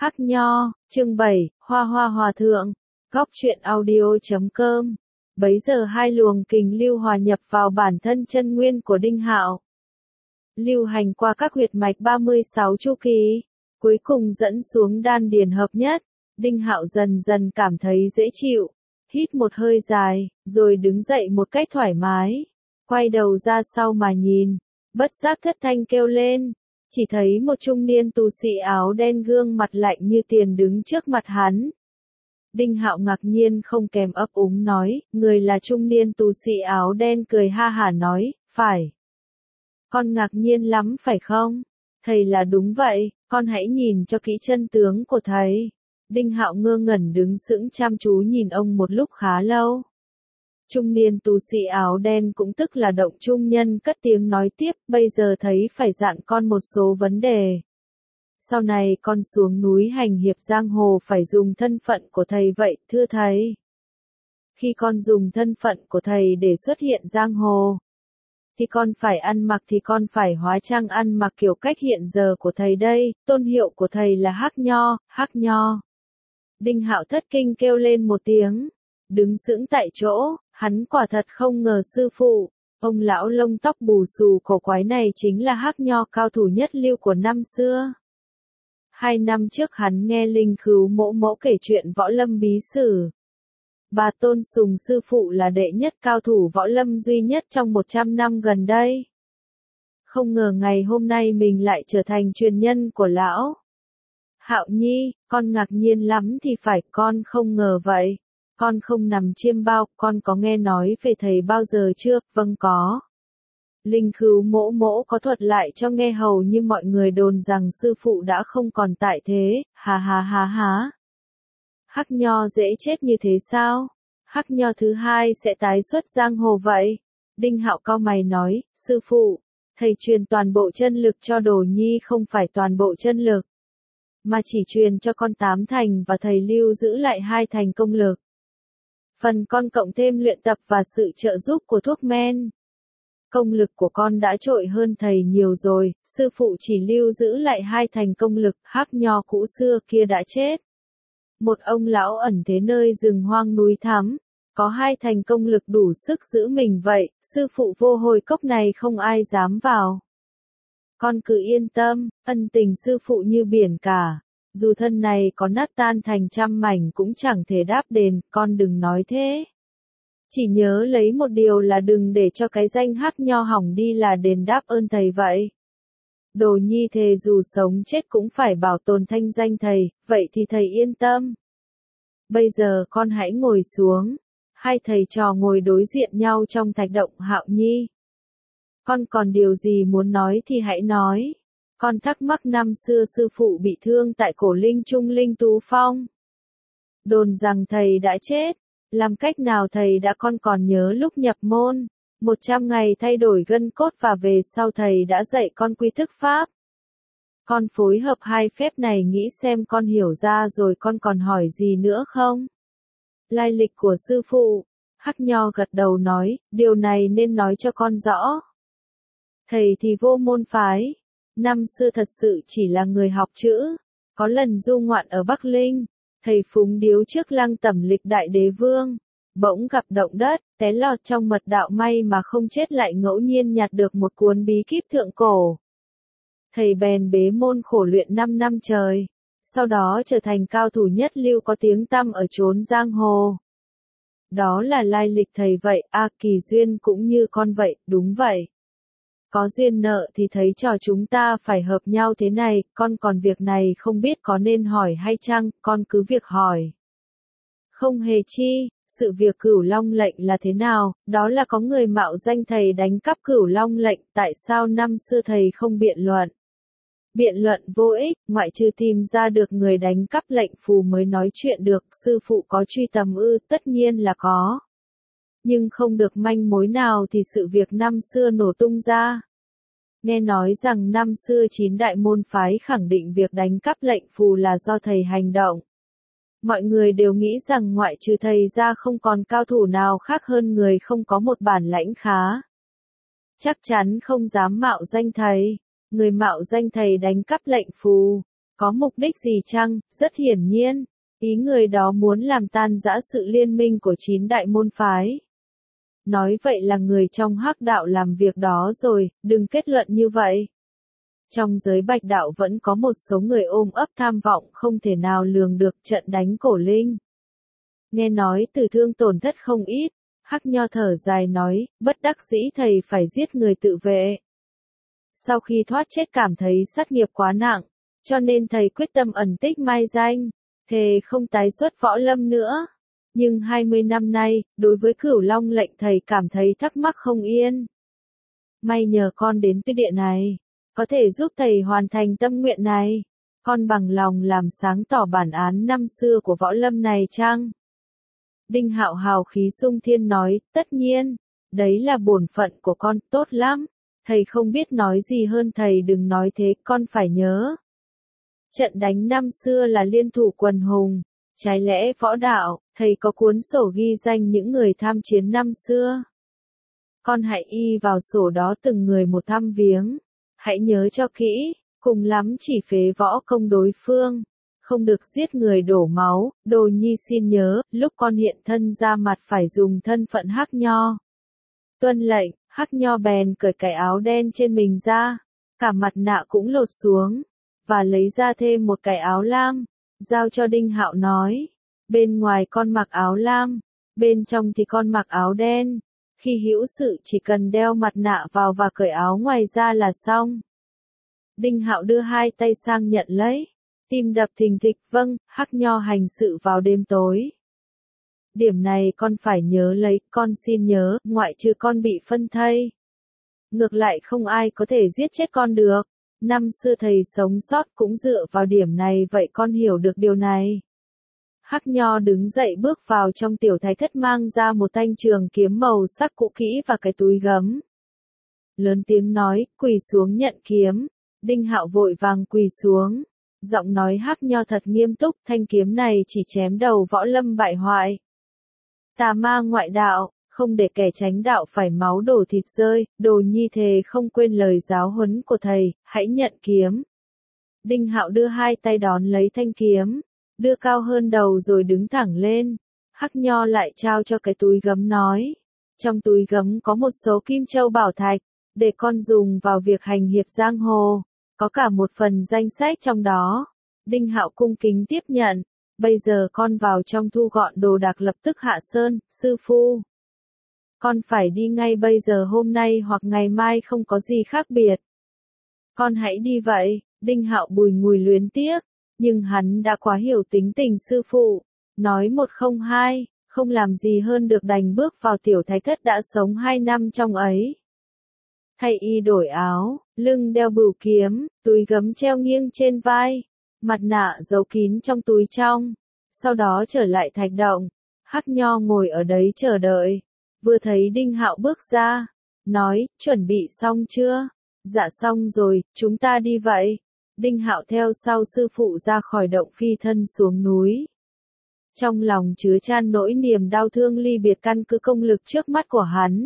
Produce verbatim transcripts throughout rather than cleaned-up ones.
Hắc Nho, chương bảy, Hoa Hoa Hòa Thượng, Góc truyện audio chấm com. Bấy giờ hai luồng kình lưu hòa nhập vào bản thân chân nguyên của Đinh Hạo. Lưu hành qua các huyệt mạch ba mươi sáu chu kỳ, cuối cùng dẫn xuống đan điền hợp nhất. Đinh Hạo dần dần cảm thấy dễ chịu, hít một hơi dài, rồi đứng dậy một cách thoải mái. Quay đầu ra sau mà nhìn, bất giác thất thanh kêu lên. Chỉ thấy một trung niên tu sĩ áo đen gương mặt lạnh như tiền đứng trước mặt hắn. Đinh Hạo ngạc nhiên không kèm ấp úng nói, người là trung niên tu sĩ áo đen cười ha hả nói, phải. Con ngạc nhiên lắm phải không? Thầy là đúng vậy, con hãy nhìn cho kỹ chân tướng của thầy. Đinh Hạo ngơ ngẩn đứng sững chăm chú nhìn ông một lúc khá lâu. Trung niên tu sĩ áo đen cũng tức là Động Trung Nhân cất tiếng nói tiếp, bây giờ thấy phải dặn con một số vấn đề. Sau này con xuống núi hành hiệp giang hồ phải dùng thân phận của thầy vậy, thưa thầy. Khi con dùng thân phận của thầy để xuất hiện giang hồ, thì con phải ăn mặc thì con phải hóa trang ăn mặc kiểu cách hiện giờ của thầy đây, tôn hiệu của thầy là Hắc Nho, Hắc Nho. Đinh Hạo thất kinh kêu lên một tiếng, đứng sững tại chỗ. Hắn quả thật không ngờ sư phụ, ông lão lông tóc bù xù cổ quái này chính là Hắc Nho cao thủ nhất lưu của năm xưa. Hai năm trước hắn nghe Linh Khứu mỗ mỗ kể chuyện võ lâm bí sử. Bà tôn sùng sư phụ là đệ nhất cao thủ võ lâm duy nhất trong một trăm năm gần đây. Không ngờ ngày hôm nay mình lại trở thành truyền nhân của lão. Hạo Nhi, con ngạc nhiên lắm thì phải, con không ngờ vậy. Con không nằm chiêm bao, con có nghe nói về thầy bao giờ chưa? Vâng có. Linh Khứu mỗ mỗ có thuật lại cho nghe hầu như mọi người đồn rằng sư phụ đã không còn tại thế, hà hà hà hà. Hắc Nho dễ chết như thế sao? Hắc Nho thứ hai sẽ tái xuất giang hồ vậy? Đinh Hạo cau mày nói, sư phụ, thầy truyền toàn bộ chân lực cho Đồ Nhi không phải toàn bộ chân lực, mà chỉ truyền cho con tám thành và thầy lưu giữ lại hai thành công lực. Phần con cộng thêm luyện tập và sự trợ giúp của thuốc men. Công lực của con đã trội hơn thầy nhiều rồi, sư phụ chỉ lưu giữ lại hai thành công lực, Hắc Nho cũ xưa kia đã chết. Một ông lão ẩn thế nơi rừng hoang núi thắm, có hai thành công lực đủ sức giữ mình vậy, sư phụ vô hồi cốc này không ai dám vào. Con cứ yên tâm, ân tình sư phụ như biển cả. Dù thân này có nát tan thành trăm mảnh cũng chẳng thể đáp đền, con đừng nói thế. Chỉ nhớ lấy một điều là đừng để cho cái danh Hắc Nho hỏng đi là đền đáp ơn thầy vậy. Đồ Nhi thề dù sống chết cũng phải bảo tồn thanh danh thầy, vậy thì thầy yên tâm. Bây giờ con hãy ngồi xuống. Hai thầy trò ngồi đối diện nhau trong thạch động. Hạo Nhi, con còn điều gì muốn nói thì hãy nói. Con thắc mắc năm xưa sư phụ bị thương tại Cổ Linh Trung Linh Tú Phong. Đồn rằng thầy đã chết. Làm cách nào thầy đã? Con còn nhớ lúc nhập môn, một trăm ngày thay đổi gân cốt và về sau thầy đã dạy con quy thức pháp. Con phối hợp hai phép này nghĩ xem con hiểu ra rồi con còn hỏi gì nữa không? Lai lịch của sư phụ. Hắc Nho gật đầu nói, điều này nên nói cho con rõ. Thầy thì vô môn phái. Năm xưa thật sự chỉ là người học chữ. Có lần du ngoạn ở Bắc Linh, thầy phúng điếu trước lăng tẩm lịch đại đế vương. Bỗng gặp động đất, té lọt trong mật đạo, may mà không chết lại ngẫu nhiên nhặt được một cuốn bí kíp thượng cổ. Thầy bèn bế môn khổ luyện năm năm trời. Sau đó trở thành cao thủ nhất lưu có tiếng tăm ở chốn giang hồ. Đó là lai lịch thầy vậy, a kỳ duyên cũng như con vậy, đúng vậy. Có duyên nợ thì thấy trò chúng ta phải hợp nhau thế này, con còn việc này không biết có nên hỏi hay chăng, con cứ việc hỏi. Không hề chi, sự việc Cửu Long lệnh là thế nào? Đó là có người mạo danh thầy đánh cắp Cửu Long lệnh, tại sao năm xưa thầy không biện luận? Biện luận vô ích, ngoại trừ tìm ra được người đánh cắp lệnh phù mới nói chuyện được, sư phụ có truy tầm ư? Tất nhiên là có. Nhưng không được manh mối nào thì sự việc năm xưa nổ tung ra. Nghe nói rằng năm xưa chín đại môn phái khẳng định việc đánh cắp lệnh phù là do thầy hành động. Mọi người đều nghĩ rằng ngoại trừ thầy ra không còn cao thủ nào khác hơn người không có một bản lãnh khá. Chắc chắn không dám mạo danh thầy. Người mạo danh thầy đánh cắp lệnh phù. Có mục đích gì chăng? Rất hiển nhiên, ý người đó muốn làm tan rã sự liên minh của chín đại môn phái. Nói vậy là người trong hắc đạo làm việc đó rồi, đừng kết luận như vậy. Trong giới bạch đạo vẫn có một số người ôm ấp tham vọng không thể nào lường được trận đánh cổ linh. Nghe nói tử thương tổn thất không ít, Hắc Nho thở dài nói, bất đắc dĩ thầy phải giết người tự vệ. Sau khi thoát chết cảm thấy sát nghiệp quá nặng, cho nên thầy quyết tâm ẩn tích mai danh, thề không tái xuất võ lâm nữa. Nhưng hai mươi năm nay, đối với Cửu Long lệnh thầy cảm thấy thắc mắc không yên. May nhờ con đến tuyết địa này, có thể giúp thầy hoàn thành tâm nguyện này. Con bằng lòng làm sáng tỏ bản án năm xưa của võ lâm này chăng? Đinh Hạo hào khí sung thiên nói, tất nhiên, đấy là bổn phận của con, tốt lắm. Thầy không biết nói gì hơn, thầy đừng nói thế, con phải nhớ. Trận đánh năm xưa là liên thủ quần hùng, trái lẽ võ đạo, thầy có cuốn sổ ghi danh những người tham chiến năm xưa. Con hãy y vào sổ đó từng người một thăm viếng, hãy nhớ cho kỹ, cùng lắm chỉ phế võ công đối phương, không được giết người đổ máu. Đồ Nhi xin nhớ, lúc con hiện thân ra mặt phải dùng thân phận Hắc Nho. Tuân lệnh, Hắc Nho bèn cởi cái áo đen trên mình ra, cả mặt nạ cũng lột xuống, và lấy ra thêm một cái áo lam, giao cho Đinh Hạo nói, bên ngoài con mặc áo lam, bên trong thì con mặc áo đen, khi hữu sự chỉ cần đeo mặt nạ vào và cởi áo ngoài ra là xong. Đinh Hạo đưa hai tay sang nhận lấy, tim đập thình thịch, vâng, Hắc Nho hành sự vào đêm tối. Điểm này con phải nhớ lấy, con xin nhớ, ngoại trừ con bị phân thây. Ngược lại không ai có thể giết chết con được. Năm xưa thầy sống sót cũng dựa vào điểm này, vậy con hiểu được điều này. Hắc Nho đứng dậy bước vào trong tiểu thái thất, mang ra một thanh trường kiếm màu sắc cũ kỹ và cái túi gấm. Lớn tiếng nói, quỳ xuống nhận kiếm. Đinh Hạo vội vàng quỳ xuống. Giọng nói Hắc Nho thật nghiêm túc, thanh kiếm này chỉ chém đầu võ lâm bại hoại. Tà ma ngoại đạo, không để kẻ tránh đạo phải máu đổ thịt rơi. Đồ Nhi thề không quên lời giáo huấn của thầy, hãy nhận kiếm. Đinh Hạo đưa hai tay đón lấy thanh kiếm, đưa cao hơn đầu rồi đứng thẳng lên. Hắc Nho lại trao cho cái túi gấm nói, trong túi gấm có một số kim châu bảo thạch, để con dùng vào việc hành hiệp giang hồ, có cả một phần danh sách trong đó. Đinh Hạo cung kính tiếp nhận, bây giờ con vào trong thu gọn đồ đạc lập tức hạ sơn. Sư phụ, con phải đi ngay bây giờ, hôm nay hoặc ngày mai không có gì khác biệt. Con hãy đi vậy. Đinh Hạo bùi ngùi luyến tiếc, nhưng hắn đã quá hiểu tính tình sư phụ, nói một không hai, không làm gì hơn được đành bước vào tiểu thái thất đã sống hai năm trong ấy. Thay y đổi áo, lưng đeo bửu kiếm, túi gấm treo nghiêng trên vai, mặt nạ giấu kín trong túi trong, sau đó trở lại thạch động. Hắc Nho ngồi ở đấy chờ đợi, vừa thấy Đinh Hạo bước ra, nói, chuẩn bị xong chưa? Dạ xong rồi, chúng ta đi vậy. Đinh Hạo theo sau sư phụ ra khỏi động phi thân xuống núi. Trong lòng chứa chan nỗi niềm đau thương ly biệt căn cứ công lực trước mắt của hắn.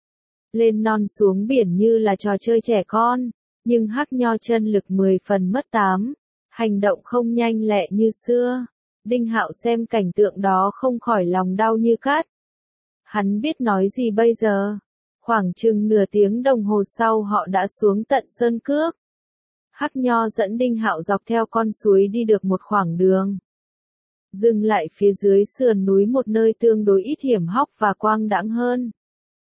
Lên non xuống biển như là trò chơi trẻ con, nhưng Hắc Nho chân lực mười phần mất tám, hành động không nhanh lẹ như xưa. Đinh Hạo xem cảnh tượng đó không khỏi lòng đau như cát. Hắn biết nói gì bây giờ. Khoảng chừng nửa tiếng đồng hồ sau họ đã xuống tận Sơn Cước. Hắc Nho dẫn Đinh Hạo dọc theo con suối đi được một khoảng đường. Dừng lại phía dưới sườn núi một nơi tương đối ít hiểm hóc và quang đãng hơn.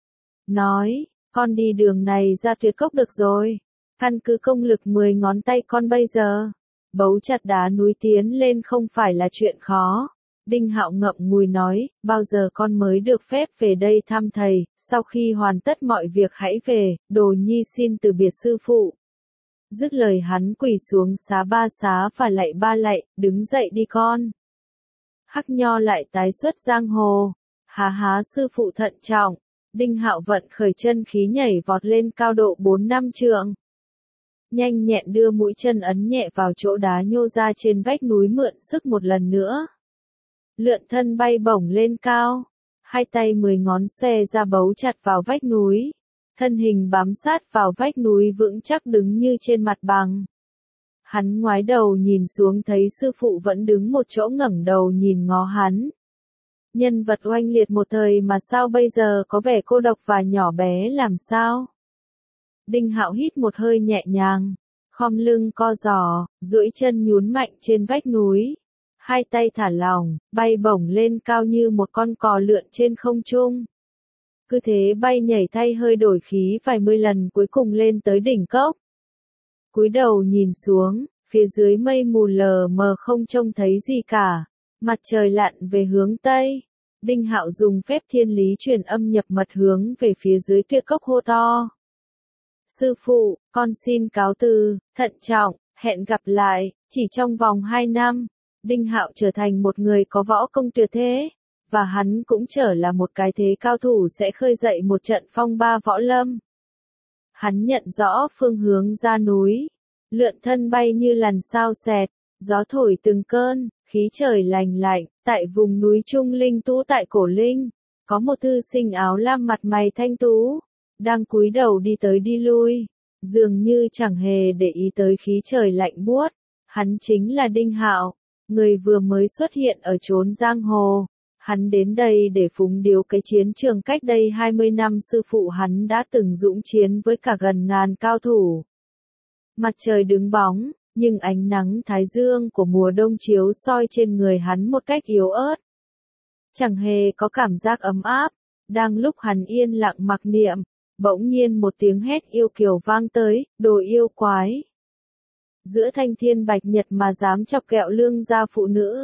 Nói, con đi đường này ra Tuyệt Cốc được rồi. Căn cứ công lực mười ngón tay con bây giờ, bấu chặt đá núi tiến lên không phải là chuyện khó. Đinh Hạo ngậm ngùi nói, bao giờ con mới được phép về đây thăm thầy, sau khi hoàn tất mọi việc hãy về. Đồ Nhi xin từ biệt sư phụ. Dứt lời hắn quỳ xuống xá ba xá và lạy ba lạy, đứng dậy đi con. Hắc Nho lại tái xuất giang hồ. Há há sư phụ thận trọng. Đinh Hạo vận khởi chân khí nhảy vọt lên cao độ bốn năm trượng. Nhanh nhẹn đưa mũi chân ấn nhẹ vào chỗ đá nhô ra trên vách núi, mượn sức một lần nữa. Lượn thân bay bổng lên cao. Hai tay mười ngón xòe ra bấu chặt vào vách núi. Thân hình bám sát vào vách núi vững chắc đứng như trên mặt bằng. Hắn ngoái đầu nhìn xuống thấy sư phụ vẫn đứng một chỗ ngẩng đầu nhìn ngó hắn. Nhân vật oanh liệt một thời mà sao bây giờ có vẻ cô độc và nhỏ bé làm sao? Đinh Hạo hít một hơi nhẹ nhàng, khom lưng co giò, duỗi chân nhún mạnh trên vách núi. Hai tay thả lỏng, bay bổng lên cao như một con cò lượn trên không trung. Cứ thế bay nhảy thay hơi đổi khí vài mươi lần cuối cùng lên tới đỉnh cốc. Cúi đầu nhìn xuống, phía dưới mây mù lờ mờ không trông thấy gì cả. Mặt trời lặn về hướng Tây. Đinh Hạo dùng phép thiên lý truyền âm nhập mật hướng về phía dưới tuyệt cốc hô to. Sư phụ, con xin cáo từ, thận trọng, hẹn gặp lại, chỉ trong vòng hai năm. Đinh Hạo trở thành một người có võ công tuyệt thế, và hắn cũng trở là một cái thế cao thủ sẽ khơi dậy một trận phong ba võ lâm. Hắn nhận rõ phương hướng ra núi, lượn thân bay như làn sao xẹt, gió thổi từng cơn, khí trời lành lạnh, tại vùng núi Trung Linh Tú tại Cổ Linh, có một thư sinh áo lam mặt mày thanh tú, đang cúi đầu đi tới đi lui, dường như chẳng hề để ý tới khí trời lạnh buốt. Hắn chính là Đinh Hạo, người vừa mới xuất hiện ở chốn giang hồ. Hắn đến đây để phúng điếu cái chiến trường cách đây hai mươi năm sư phụ hắn đã từng dũng chiến với cả gần ngàn cao thủ. Mặt trời đứng bóng, nhưng ánh nắng thái dương của mùa đông chiếu soi trên người hắn một cách yếu ớt. Chẳng hề có cảm giác ấm áp, đang lúc hắn yên lặng mặc niệm, bỗng nhiên một tiếng hét yêu kiều vang tới, đồ yêu quái. Giữa thanh thiên bạch nhật mà dám chọc kẹo lương gia phụ nữ.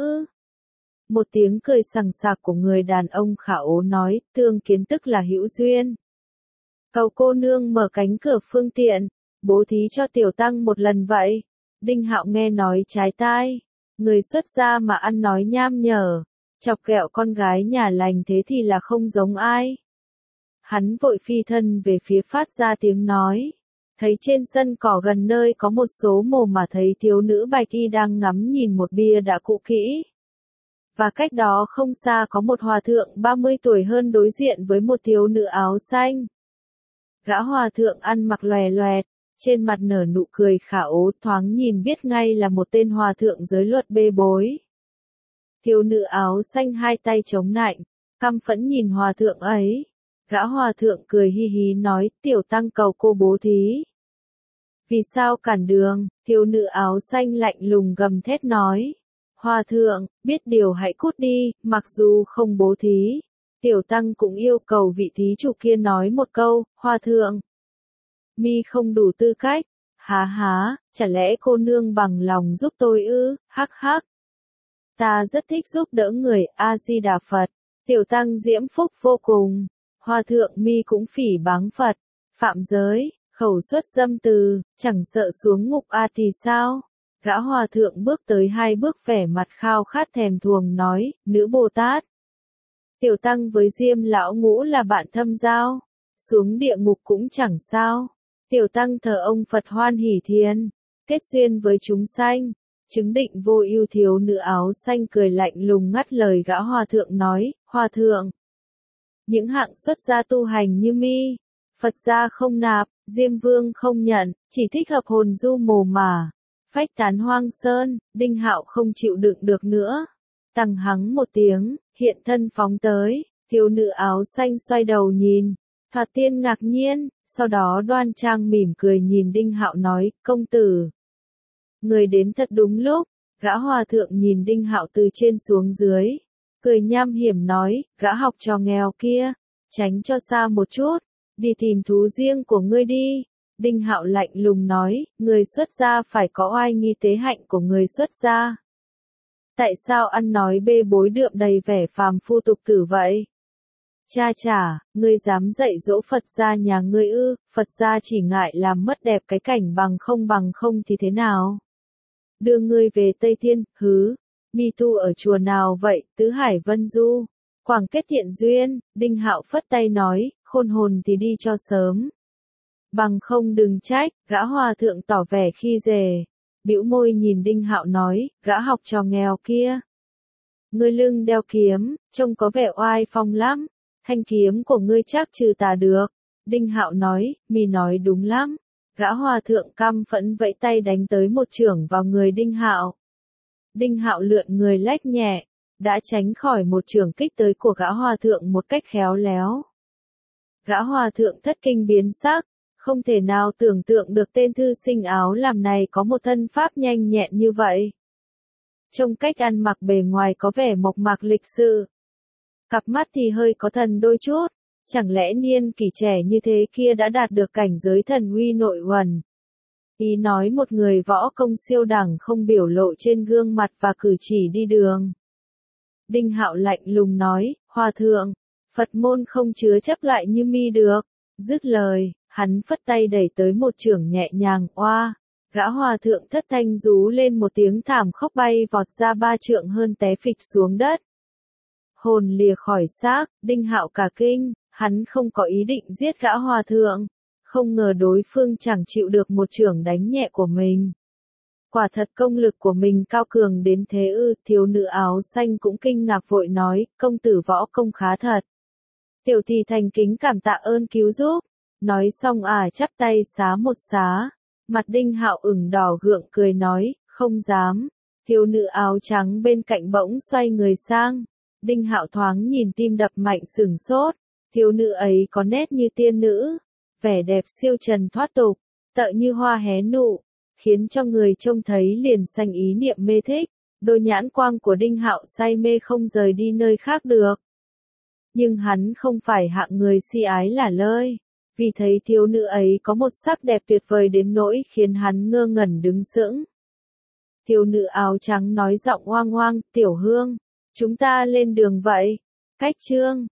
Một tiếng cười sằng sặc của người đàn ông khả ố nói, tương kiến tức là hữu duyên. Cầu cô nương mở cánh cửa phương tiện, bố thí cho tiểu tăng một lần vậy. Đinh Hạo nghe nói trái tai, người xuất gia mà ăn nói nham nhở, chọc kẹo con gái nhà lành thế thì là không giống ai. Hắn vội phi thân về phía phát ra tiếng nói. Thấy trên sân cỏ gần nơi có một số mồ mà thấy thiếu nữ bạch y đang ngắm nhìn một bia đã cũ kỹ. Và cách đó không xa có một hòa thượng ba mươi tuổi hơn đối diện với một thiếu nữ áo xanh. Gã hòa thượng ăn mặc lòe loẹt, trên mặt nở nụ cười khả ố, thoáng nhìn biết ngay là một tên hòa thượng giới luật bê bối. Thiếu nữ áo xanh hai tay chống nạnh, căm phẫn nhìn hòa thượng ấy. Gã hòa thượng cười hi hí nói, tiểu tăng cầu cô bố thí. Vì sao cản đường? Thiếu nữ áo xanh lạnh lùng gầm thét nói. Hòa thượng, biết điều hãy cút đi, mặc dù không bố thí. Tiểu tăng cũng yêu cầu vị thí chủ kia nói một câu, hòa thượng. Mi không đủ tư cách. Há há, chả lẽ cô nương bằng lòng giúp tôi ư, hắc hắc. Ta rất thích giúp đỡ người, A-di-đà Phật. Tiểu tăng diễm phúc vô cùng. Hòa thượng Mi cũng phỉ báng Phật, phạm giới, khẩu xuất dâm từ, chẳng sợ xuống ngục a thì sao? Gã hòa thượng bước tới hai bước vẻ mặt khao khát thèm thuồng nói, nữ Bồ Tát. Tiểu tăng với Diêm lão ngũ là bạn thâm giao, xuống địa ngục cũng chẳng sao. Tiểu tăng thờ ông Phật hoan hỷ thiền, kết duyên với chúng sanh, chứng định vô ưu. Thiếu nữ áo xanh cười lạnh lùng ngắt lời gã hòa thượng nói, hòa thượng. Những hạng xuất gia tu hành như mi, Phật gia không nạp, Diêm Vương không nhận, chỉ thích hợp hồn du mồ mả, phách tán hoang sơn. Đinh Hạo không chịu đựng được nữa, tăng hắng một tiếng, hiện thân phóng tới. Thiếu nữ áo xanh xoay đầu nhìn, thoạt tiên ngạc nhiên, sau đó đoan trang mỉm cười nhìn Đinh Hạo nói, công tử. Người đến thật đúng lúc. Gã hòa thượng nhìn Đinh Hạo từ trên xuống dưới, cười nham hiểm nói, gã học trò nghèo kia, tránh cho xa một chút, đi tìm thú riêng của ngươi đi. Đinh Hạo lạnh lùng nói, người xuất gia phải có oai nghi tế hạnh của người xuất gia. Tại sao ăn nói bê bối đượm đầy vẻ phàm phu tục tử vậy? Cha chả, ngươi dám dạy dỗ Phật gia nhà ngươi ư? Phật gia chỉ ngại làm mất đẹp cái cảnh bằng không bằng không thì thế nào? Đưa ngươi về Tây Thiên, hứ. Mi tu ở chùa nào vậy? Tứ Hải Vân Du, Quảng kết thiện duyên. Đinh Hạo phất tay nói, khôn hồn thì đi cho sớm. Bằng không đừng trách. Gã hòa thượng tỏ vẻ khi dè, bĩu môi nhìn Đinh Hạo nói, gã học trò nghèo kia. Ngươi lưng đeo kiếm, trông có vẻ oai phong lắm. Thanh kiếm của ngươi chắc trừ tà được. Đinh Hạo nói, mi nói đúng lắm. Gã hòa thượng căm phẫn vẫy tay đánh tới một chưởng vào người Đinh Hạo. Đinh Hạo lượn người lách nhẹ, đã tránh khỏi một chưởng kích tới của gã hòa thượng một cách khéo léo. Gã hòa thượng thất kinh biến sắc, không thể nào tưởng tượng được tên thư sinh áo làm này có một thân pháp nhanh nhẹn như vậy. Trông cách ăn mặc bề ngoài có vẻ mộc mạc lịch sự. Cặp mắt thì hơi có thần đôi chút, chẳng lẽ niên kỷ trẻ như thế kia đã đạt được cảnh giới thần uy nội uẩn. Ý nói một người võ công siêu đẳng không biểu lộ trên gương mặt và cử chỉ đi đường. Đinh Hạo lạnh lùng nói, hòa thượng, Phật môn không chứa chấp lại như mi được. Dứt lời, hắn phất tay đẩy tới một chưởng nhẹ nhàng oa. Gã hòa thượng thất thanh rú lên một tiếng thảm khóc bay vọt ra ba trượng hơn té phịch xuống đất. Hồn lìa khỏi xác, Đinh Hạo cả kinh, hắn không có ý định giết gã hòa thượng. Không ngờ đối phương chẳng chịu được một chưởng đánh nhẹ của mình. Quả thật công lực của mình cao cường đến thế ư, thiếu nữ áo xanh cũng kinh ngạc vội nói, công tử võ công khá thật. Tiểu tỷ thành kính cảm tạ ơn cứu giúp. Nói xong à chắp tay xá một xá. Mặt Đinh Hạo ửng đỏ gượng cười nói, không dám. Thiếu nữ áo trắng bên cạnh bỗng xoay người sang. Đinh Hạo thoáng nhìn tim đập mạnh sửng sốt. Thiếu nữ ấy có nét như tiên nữ. Vẻ đẹp siêu trần thoát tục, tựa như hoa hé nụ, khiến cho người trông thấy liền sanh ý niệm mê thích. Đôi nhãn quang của Đinh Hạo say mê không rời đi nơi khác được. Nhưng hắn không phải hạng người si ái lả lơi, vì thấy thiếu nữ ấy có một sắc đẹp tuyệt vời đến nỗi khiến hắn ngơ ngẩn đứng sững. Thiếu nữ áo trắng nói giọng oang oang, tiểu hương, chúng ta lên đường vậy. Cách chương